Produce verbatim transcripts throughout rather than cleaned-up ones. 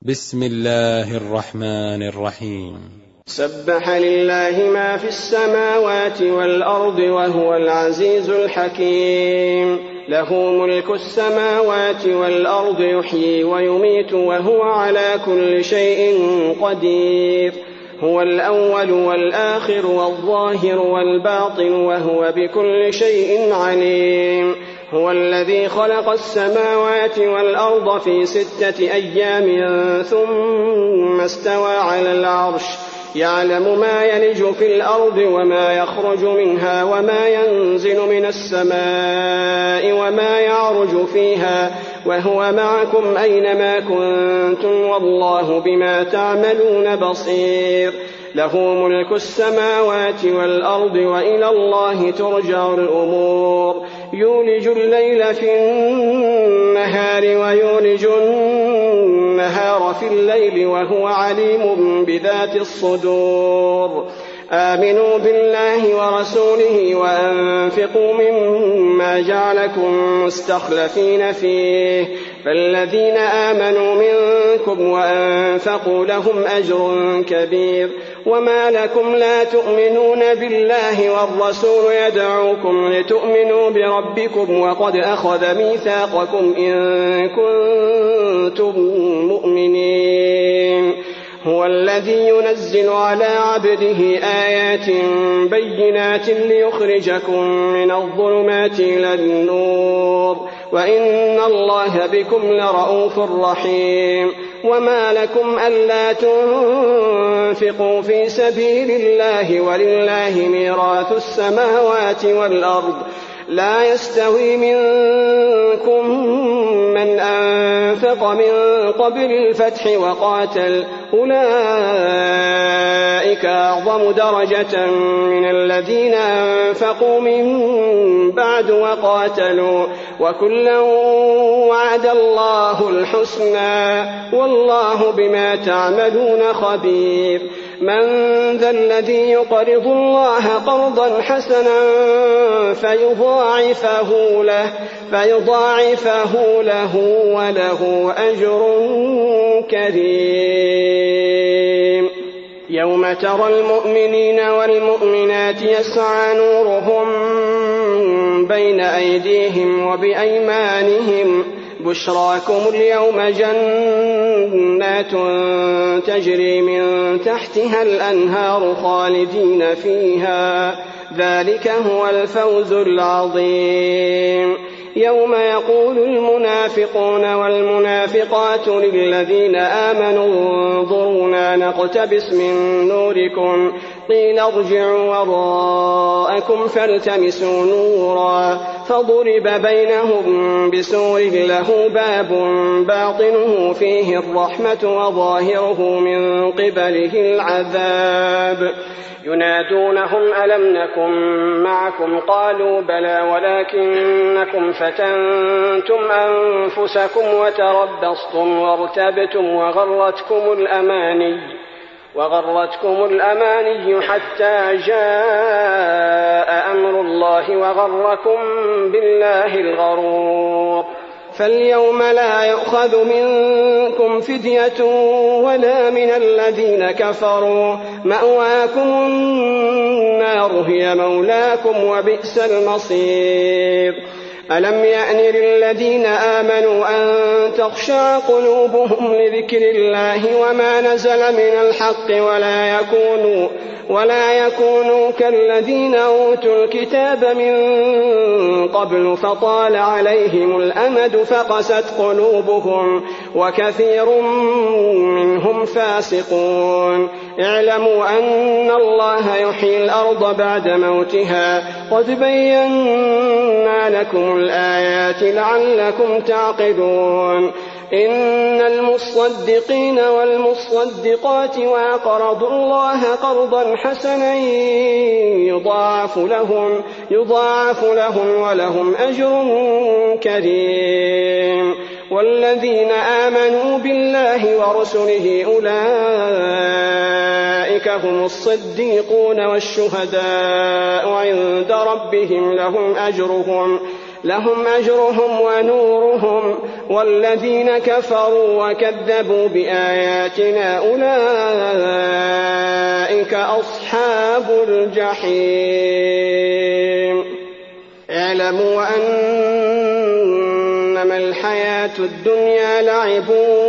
بسم الله الرحمن الرحيم. سبح لله ما في السماوات والأرض وهو العزيز الحكيم. له ملك السماوات والأرض يحيي ويميت وهو على كل شيء قدير. هو الأول والآخر والظاهر والباطن وهو بكل شيء عليم. هو الذي خلق السماوات والأرض في ستة أيام ثم استوى على العرش يعلم ما يلج في الأرض وما يخرج منها وما ينزل من السماء وما يعرج فيها وهو معكم أينما كنتم والله بما تعملون بصير. له ملك السماوات والأرض وإلى الله ترجع الأمور. يولج الليل في النهار ويولج النهار في الليل وهو عليم بذات الصدور. آمنوا بالله ورسوله وأنفقوا مما جعلكم مستخلفين فيه فالذين آمنوا منكم وأنفقوا لهم أجر كبير. وما لكم لا تؤمنون بالله والرسول يدعوكم لتؤمنوا بربكم وقد أخذ ميثاقكم إن كنتم مؤمنين. هو الذي ينزل على عبده آيات بينات ليخرجكم من الظلمات إلى النور وإن الله بكم لرءوف رحيم. وما لكم ألا تنفقوا في سبيل الله ولله ميراث السماوات والأرض لا يستوي منكم من أنفق من قبل الفتح وقاتل أولئك أعظم درجة من الذين أنفقوا من بعد وقاتلوا وكلا وعد الله الحسنى والله بما تعملون خبير. من ذا الذي يقرض الله قرضا حسنا فيضاعفه له, فيضاعفه له وله أجر كريم. يوم ترى المؤمنين والمؤمنات يسعى نورهم بين أيديهم وبأيمانهم بشراكم اليوم جنات تجري من تحتها الأنهار خالدين فيها ذلك هو الفوز العظيم. يوم يقول المنافقون والمنافقات للذين آمنوا انظرونا نقتبس من نوركم قيل ارجعوا وراءكم فالتمسوا نورا فضرب بينهم بسور له باب باطنه فيه الرحمة وظاهره من قبله العذاب. ينادونهم ألم نكن معكم قالوا بلى ولكنكم فتنتم أنفسكم وتربصتم وارتبتم وغرتكم الأماني وغرتكم الأماني حتى جاء أمر الله وغركم بالله الغرور. فاليوم لا يؤخذ منكم فدية ولا من الذين كفروا مأواكم النار هي مولاكم وبئس المصير. ألم يأن للذين آمنوا أن تخشع قلوبهم لذكر الله وما نزل من الحق ولا يكونوا, ولا يكونوا كالذين أوتوا الكتاب من قبل فطال عليهم الأمد فقست قلوبهم وكثير منهم فاسقون. اعلموا أن الله يحيي الأرض بعد موتها قد بينا لكم الآيات لعلكم تعقلون. إن المصدقين والمصدقات وأقرضوا الله قرضا حسنا يضاعف لهم, يضاعف لهم ولهم أجر كريم. والذين آمنوا بالله ورسله أولئك هم الصديقون والشهداء عند ربهم لهم أجرهم, لهم أجرهم ونورهم، والذين كفروا وكذبوا بآياتنا أولئك أصحاب الجحيم. اعلموا أنما الحياة الدنيا لعب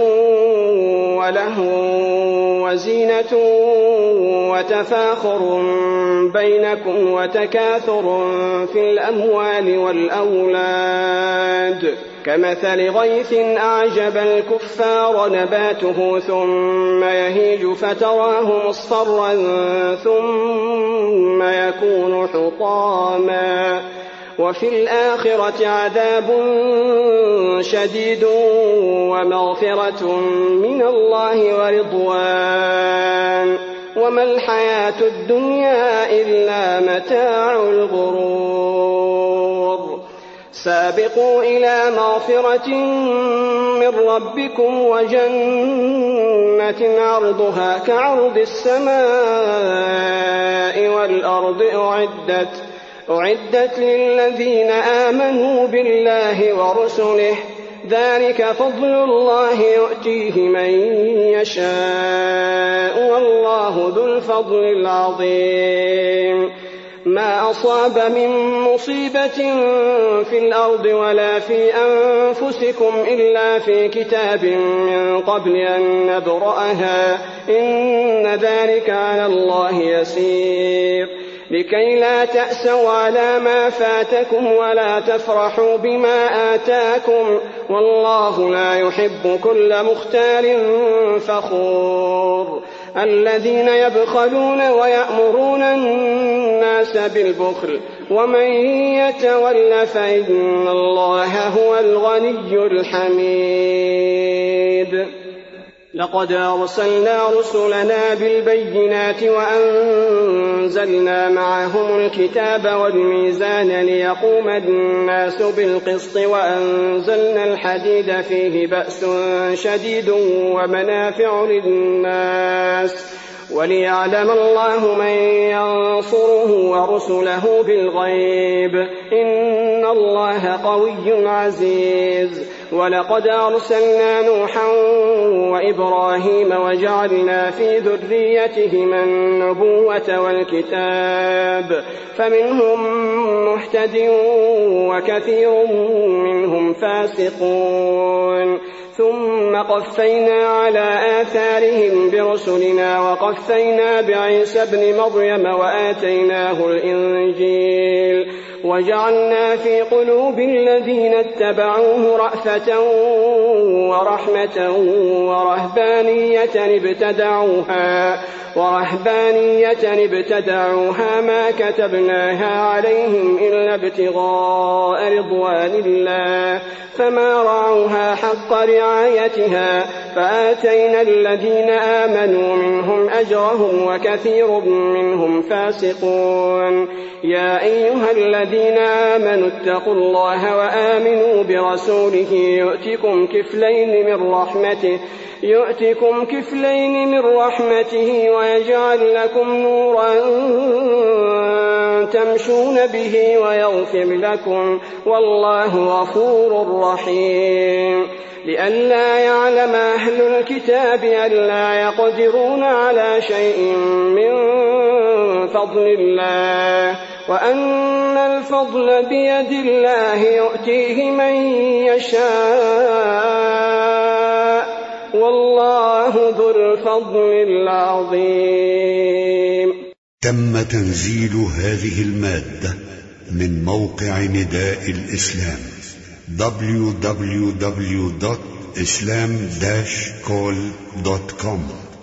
ولهو وزينة وتفاخر بينكم وتكاثر في الأموال والأولاد، كمثل غيث أعجب الكفار نباته ثم يهيج فتراه مصفرا ثم يكون حطاما، وفي الآخرة عذاب شديد ومغفرة من الله ورضوان، وما الحياة الدنيا إلا متاع الغرور. سابقوا إلى مغفرة من ربكم وجنة عرضها كعرض السماء والأرض أعدت أعدت للذين آمنوا بالله ورسله، ذلك فضل الله يؤتيه من يشاء والله ذو الفضل العظيم. ما أصاب من مصيبة في الأرض ولا في أنفسكم إلا في كتاب من قبل أن نبرأها، إن ذلك على الله يسير. لكي لا تأسوا على ما فاتكم ولا تفرحوا بما آتاكم، والله لا يحب كل مختال فخور. الذين يبخلون ويأمرون الناس بالبخل، ومن يتول فإن الله هو الغني الحميد. لقد أرسلنا رسلنا بالبينات وأنزلنا معهم الكتاب والميزان ليقوم الناس بالقسط، وأنزلنا الحديد فيه بأس شديد ومنافع للناس، وليعلم الله من ينصره ورسله بالغيب، إن الله قوي عزيز. ولقد أرسلنا نوحا وإبراهيم وجعلنا في ذريتهما النبوة والكتاب، فمنهم مهتد وكثير منهم فاسقون. ثم قفينا على آثارهم برسلنا وقفينا بعيسى ابن مريم وآتيناه الإنجيل، وجعلنا في قلوب الذين اتبعوه رأفة ورحمة ورهبانية ابتدعوها ورهبانية ابتدعوها ما كتبناها عليهم إلا ابتغاء رضوان الله، فما رعوها حق رعايتها، فآتينا الذين آمنوا منهم أجرهم وكثير منهم فاسقون. يا أيها الذين آمنوا اتقوا الله وآمنوا برسوله يؤتكم كفلين من رحمته يؤتكم كفلين من رحمته ويجعل لكم نورا تمشون به ويغفر لكم، والله غفور رحيم. لئلا يعلم أهل الكتاب ألا يقدرون على شيء من فضل الله، وأن الفضل بيد الله يؤتيه من يشاء، والله ذو الفضل العظيم. تم تنزيل هذه المادة من موقع نداء الإسلام دبليو دبليو دبليو دوت إسلام داش كول دوت كوم.